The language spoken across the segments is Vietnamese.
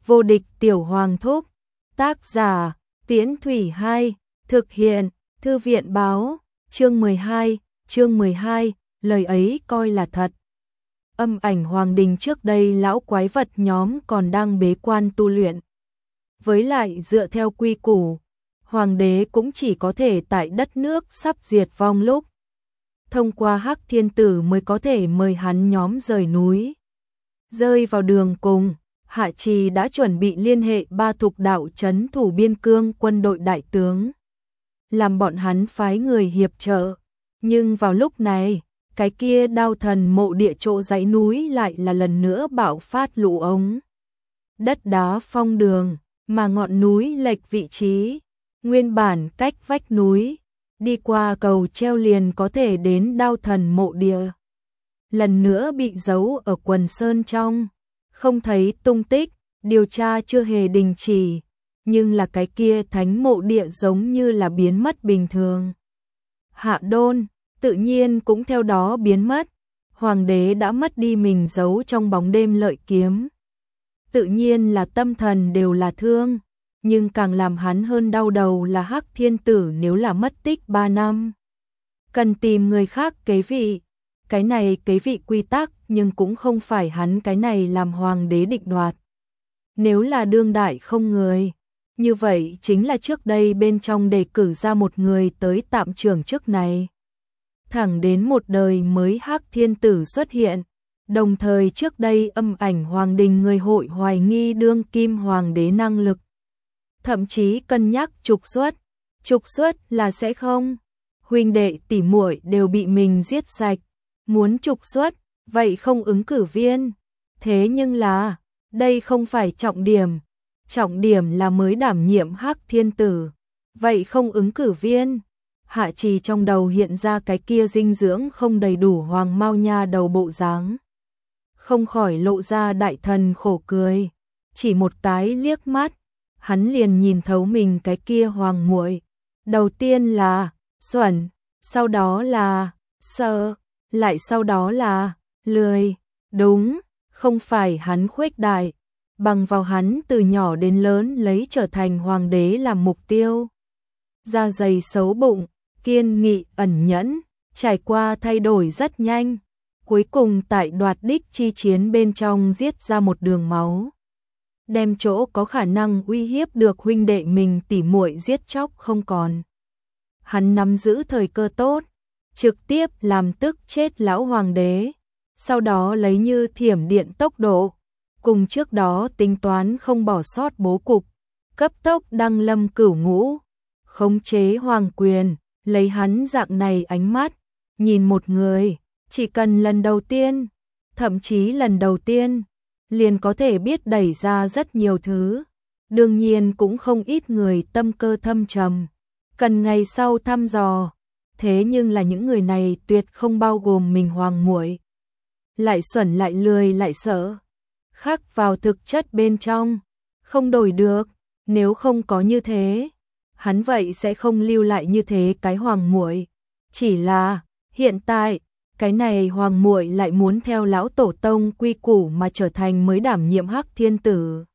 Vô địch tiểu hoàng thúc. Tác giả, Tiễn Thủy 2, thực hiện, Thư viện báo, chương 12, lời ấy coi là thật. Âm ảnh hoàng đình trước đây lão quái vật nhóm còn đang bế quan tu luyện. Với lại dựa theo quy củ, hoàng đế cũng chỉ có thể tại đất nước sắp diệt vong lúc thông qua Hắc Thiên Tử mới có thể mời hắn nhóm rời núi. Rơi vào đường cùng, Hạ Trì đã chuẩn bị liên hệ ba thục đạo trấn thủ biên cương quân đội đại tướng, làm bọn hắn phái người hiệp trợ. Nhưng vào lúc này, cái kia Đao Thần mộ địa chỗ dãy núi lại là lần nữa bạo phát lũ ống đất đá phong đường, mà ngọn núi lệch vị trí, nguyên bản cách vách núi, đi qua cầu treo liền có thể đến Đao Thần mộ địa. Lần nữa bị giấu ở quần sơn trong, không thấy tung tích, điều tra chưa hề đình chỉ, nhưng là cái kia thánh mộ địa giống như là biến mất bình thường. Hạ Đôn tự nhiên cũng theo đó biến mất, hoàng đế đã mất đi mình giấu trong bóng đêm lợi kiếm. Tự nhiên là tâm thần đều là thương, nhưng càng làm hắn hơn đau đầu là Hắc Thiên Tử nếu là mất tích 3 năm. Cần tìm người khác kế vị, cái này kế vị quy tắc nhưng cũng không phải hắn cái này làm hoàng đế định đoạt. Nếu là đương đại không người, như vậy chính là trước đây bên trong đề cử ra một người tới tạm trưởng chức này. Thẳng đến một đời mới Hắc Thiên Tử xuất hiện, đồng thời trước đây âm ảnh hoàng đình người hội hoài nghi đương kim hoàng đế năng lực. Thậm chí cân nhắc trục xuất là sẽ không. Huynh đệ tỷ muội đều bị mình giết sạch, muốn trục xuất, vậy không ứng cử viên. Thế nhưng là, đây không phải trọng điểm là mới đảm nhiệm Hắc Thiên Tử, vậy không ứng cử viên. Hạ Trì trong đầu hiện ra cái kia dinh dưỡng không đầy đủ hoàng mao nha đầu bộ dáng, không khỏi lộ ra đại thần khổ cười. Chỉ một cái liếc mắt, hắn liền nhìn thấu mình cái kia hoàng muội. Đầu tiên là xuẩn, sau đó là sợ, lại sau đó là lười. Đúng, không phải hắn khuếch đại, bằng vào hắn từ nhỏ đến lớn lấy trở thành hoàng đế làm mục tiêu. Da dày xấu bụng, kiên nghị ẩn nhẫn, trải qua thay đổi rất nhanh, cuối cùng tại đoạt đích chi chiến bên trong giết ra một đường máu, đem chỗ có khả năng uy hiếp được huynh đệ mình tỉ muội giết chóc không còn. Hắn nắm giữ thời cơ tốt, trực tiếp làm tức chết lão hoàng đế, sau đó lấy như thiểm điện tốc độ, cùng trước đó tính toán không bỏ sót bố cục, cấp tốc đăng lâm cửu ngũ, khống chế hoàng quyền. Lấy hắn dạng này ánh mắt, nhìn một người, chỉ cần lần đầu tiên, thậm chí lần đầu tiên, liền có thể biết đẩy ra rất nhiều thứ. Đương nhiên cũng không ít người tâm cơ thâm trầm, cần ngày sau thăm dò. Thế nhưng là những người này tuyệt không bao gồm mình hoàng muội. Lại xuẩn lại lười lại sợ, khắc vào thực chất bên trong, không đổi được. Nếu không có như thế, hắn vậy sẽ không lưu lại như thế cái hoàng muội. Chỉ là hiện tại, cái này hoàng muội lại muốn theo lão tổ tông quy củ mà trở thành mới đảm nhiệm Hắc Thiên Tử.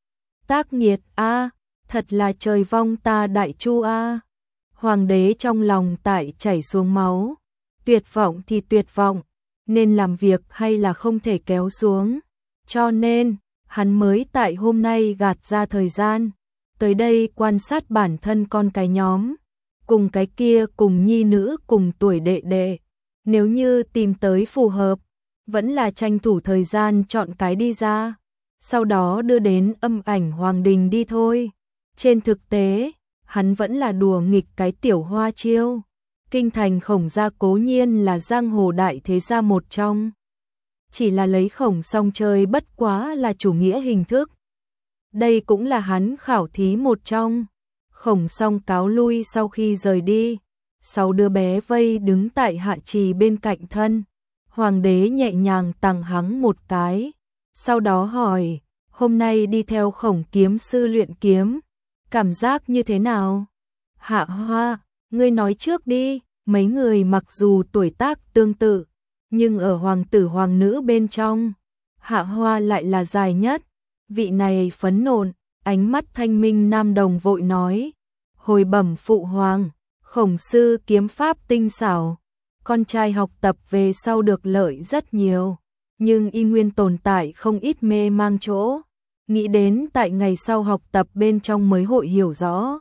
Tác nghiệt a, thật là trời vong ta đại chu a. Hoàng đế trong lòng tại chảy xuống máu, tuyệt vọng thì tuyệt vọng, nên làm việc hay là không thể kéo xuống, cho nên hắn mới tại hôm nay gạt ra thời gian tới đây quan sát bản thân con cái nhóm, cùng cái kia cùng nhi nữ cùng tuổi đệ đệ. Nếu như tìm tới phù hợp, vẫn là tranh thủ thời gian chọn cái đi ra, sau đó đưa đến âm ảnh hoàng đình đi thôi. Trên thực tế, hắn vẫn là đùa nghịch cái tiểu hoa chiêu. Kinh thành Khổng gia cố nhiên là giang hồ đại thế gia một trong, chỉ là lấy Khổng song chơi bất quá là chủ nghĩa hình thức. Đây cũng là hắn khảo thí một trong. Khổng song cáo lui sau khi rời đi, 6 đứa bé vây đứng tại Hạ Trì bên cạnh thân. Hoàng đế nhẹ nhàng tặng hắn một cái, sau đó hỏi, hôm nay đi theo Khổng kiếm sư luyện kiếm, cảm giác như thế nào? Hạ Hoa, ngươi nói trước đi. Mấy người mặc dù tuổi tác tương tự, nhưng ở hoàng tử hoàng nữ bên trong, Hạ Hoa lại là dài nhất. Vị này phẫn nộ, ánh mắt thanh minh nam đồng vội nói, hồi bẩm phụ hoàng, Khổng sư kiếm pháp tinh xảo, con trai học tập về sau được lợi rất nhiều, nhưng y nguyên tồn tại không ít mê mang chỗ, nghĩ đến tại ngày sau học tập bên trong mới hội hiểu rõ.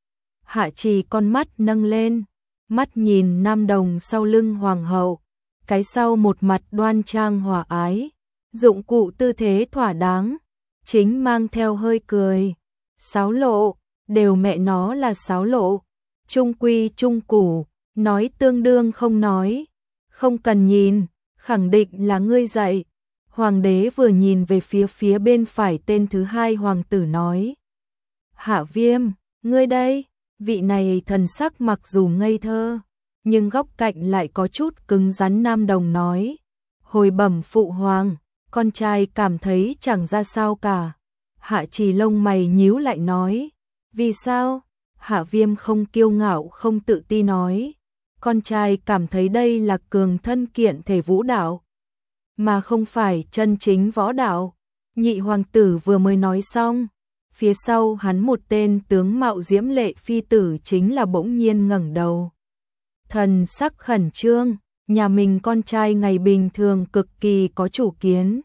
Hạ Trì con mắt nâng lên, mắt nhìn nam đồng sau lưng hoàng hậu, cái sau một mặt đoan trang hòa ái, dụng cụ tư thế thỏa đáng, chính mang theo hơi cười. Sáo lộ, đều mẹ nó là sáo lộ, trung quy trung củ, nói tương đương không nói, không cần nhìn, khẳng định là ngươi dạy. Hoàng đế vừa nhìn về phía bên phải tên thứ hai hoàng tử nói, Hạ Viêm, ngươi đây. Vị này thần sắc mặc dù ngây thơ, nhưng góc cạnh lại có chút cứng rắn nam đồng nói, hồi bẩm phụ hoàng, con trai cảm thấy chẳng ra sao cả. Hạ Trì lông mày nhíu lại nói, vì sao? Hạ Viêm không kiêu ngạo không tự ti nói, con trai cảm thấy đây là cường thân kiện thể vũ đạo, mà không phải chân chính võ đạo. Nhị hoàng tử vừa mới nói xong, phía sau hắn một tên tướng mạo diễm lệ phi tử chính là bỗng nhiên ngẩng đầu. Thần sắc khẩn trương, nhà mình con trai ngày bình thường cực kỳ có chủ kiến.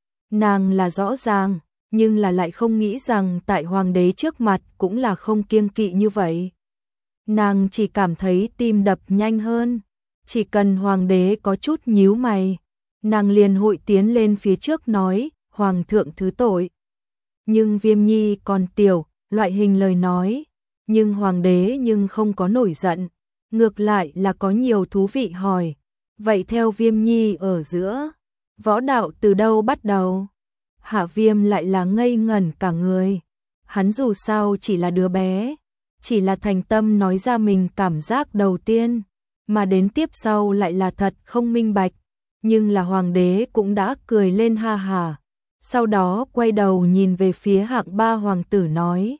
Nàng là rõ ràng, nhưng là lại không nghĩ rằng tại hoàng đế trước mặt cũng là không kiêng kỵ như vậy. Nàng chỉ cảm thấy tim đập nhanh hơn, chỉ cần hoàng đế có chút nhíu mày, nàng liền hội tiến lên phía trước nói, hoàng thượng thứ tội. Nhưng Viêm Nhi còn tiểu, loại hình lời nói, nhưng hoàng đế nhưng không có nổi giận, ngược lại là có nhiều thú vị hỏi, vậy theo Viêm Nhi ở giữa, võ đạo từ đâu bắt đầu? Hạ Viêm lại là ngây ngẩn cả người, hắn dù sao chỉ là đứa bé, chỉ là thành tâm nói ra mình cảm giác đầu tiên, mà đến tiếp sau lại là thật không minh bạch, nhưng là hoàng đế cũng đã cười lên ha hà. Sau đó quay đầu nhìn về phía hạng ba hoàng tử nói,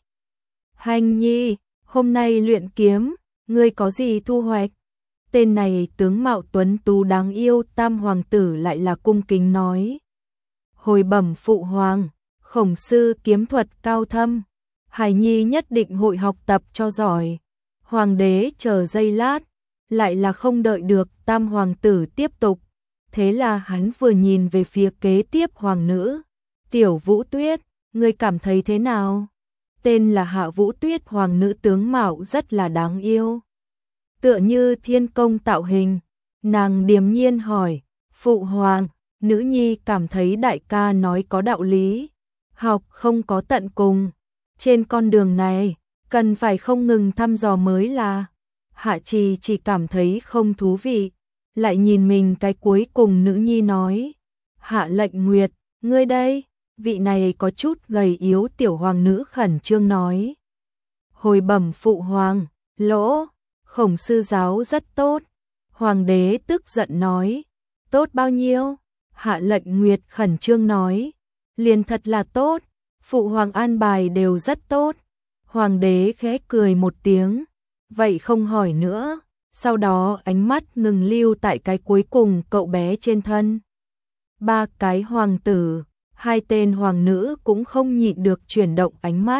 Hành Nhi, hôm nay luyện kiếm, ngươi có gì thu hoạch? Tên này tướng mạo tuấn tú đáng yêu tam hoàng tử lại là cung kính nói, hồi bẩm phụ hoàng, Khổng sư kiếm thuật cao thâm, Hải Nhi nhất định hội học tập cho giỏi. Hoàng đế chờ giây lát, lại là không đợi được tam hoàng tử tiếp tục, thế là hắn vừa nhìn về phía kế tiếp hoàng nữ, Tiểu Vũ Tuyết, ngươi cảm thấy thế nào? Tên là Hạ Vũ Tuyết hoàng nữ tướng mạo rất là đáng yêu, tựa như thiên công tạo hình. Nàng điềm nhiên hỏi, phụ hoàng, nữ nhi cảm thấy đại ca nói có đạo lý, học không có tận cùng, trên con đường này cần phải không ngừng thăm dò mới là. Hạ Trì chỉ cảm thấy không thú vị, lại nhìn mình cái cuối cùng nữ nhi nói, Hạ Lệnh Nguyệt, ngươi đây. Vị này có chút gầy yếu tiểu hoàng nữ khẩn trương nói, hồi bẩm phụ hoàng, lỗ, Khổng sư giáo rất tốt. Hoàng đế tức giận nói, tốt bao nhiêu? Hạ Lệnh Nguyệt khẩn trương nói, liền thật là tốt, phụ hoàng an bài đều rất tốt. Hoàng đế khẽ cười một tiếng, vậy không hỏi nữa, sau đó ánh mắt ngừng lưu tại cái cuối cùng cậu bé trên thân. Ba cái hoàng tử, hai tên hoàng nữ cũng không nhịn được chuyển động ánh mắt,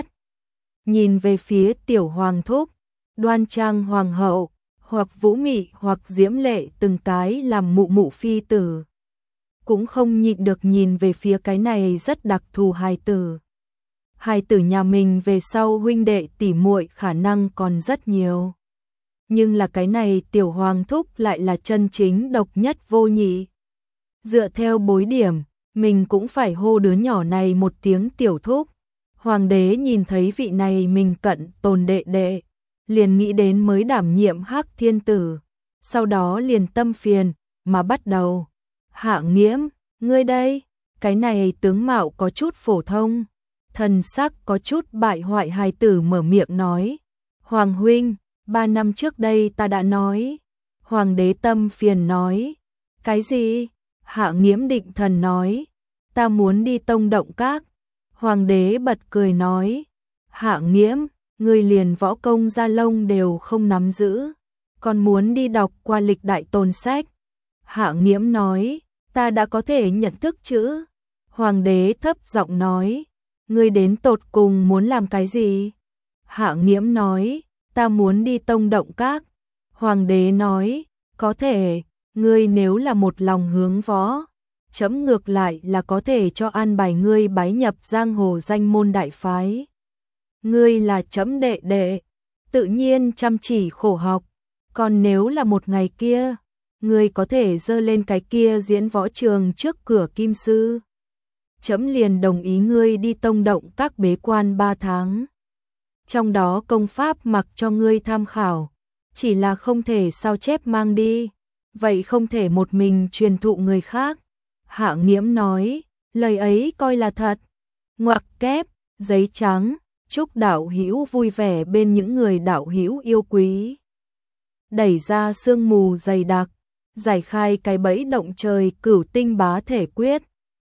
nhìn về phía tiểu hoàng thúc, đoan trang hoàng hậu, hoặc vũ mị hoặc diễm lệ từng cái làm mụ mụ phi tử, cũng không nhịn được nhìn về phía cái này rất đặc thù hài tử. Hài tử nhà mình về sau huynh đệ tỉ muội khả năng còn rất nhiều, nhưng là cái này tiểu hoàng thúc lại là chân chính độc nhất vô nhị. Dựa theo bối điểm, mình cũng phải hô đứa nhỏ này một tiếng tiểu thúc. Hoàng đế nhìn thấy vị này mình cận tồn đệ đệ, liền nghĩ đến mới đảm nhiệm Hắc Thiên Tử, sau đó liền tâm phiền mà bắt đầu. Hạ Nghiễm, ngươi đây, cái này tướng mạo có chút phổ thông, thần sắc có chút bại hoại hài tử mở miệng nói, Hoàng huynh, 3 năm trước đây ta đã nói. Hoàng đế tâm phiền nói, cái gì? Hạ Nghiễm định thần nói, ta muốn đi Tông Động Các. Hoàng đế bật cười nói, Hạ Nghiễm, ngươi liền võ công gia lông đều không nắm giữ, còn muốn đi đọc qua lịch đại tồn sách. Hạ Nghiễm nói, ta đã có thể nhận thức chữ. Hoàng đế thấp giọng nói, ngươi đến tột cùng muốn làm cái gì? Hạ Nghiễm nói, ta muốn đi Tông Động Các. Hoàng đế nói, có thể, ngươi nếu là một lòng hướng võ, chấm ngược lại là có thể cho an bài ngươi bái nhập giang hồ danh môn đại phái. Ngươi là chấm đệ đệ, tự nhiên chăm chỉ khổ học, còn nếu là một ngày kia, ngươi có thể dơ lên cái kia diễn võ trường trước cửa Kim Sư. Chấm liền đồng ý ngươi đi Tông Động Các bế quan 3 tháng. Trong đó công pháp mặc cho ngươi tham khảo, chỉ là không thể sao chép mang đi, vậy không thể một mình truyền thụ người khác. Hạ Nghiễm nói, lời ấy coi là thật. Ngoặc kép, giấy trắng, chúc đạo hữu vui vẻ bên những người đạo hữu yêu quý. Đẩy ra sương mù dày đặc, giải khai cái bẫy động trời Cửu Tinh Bá Thể Quyết.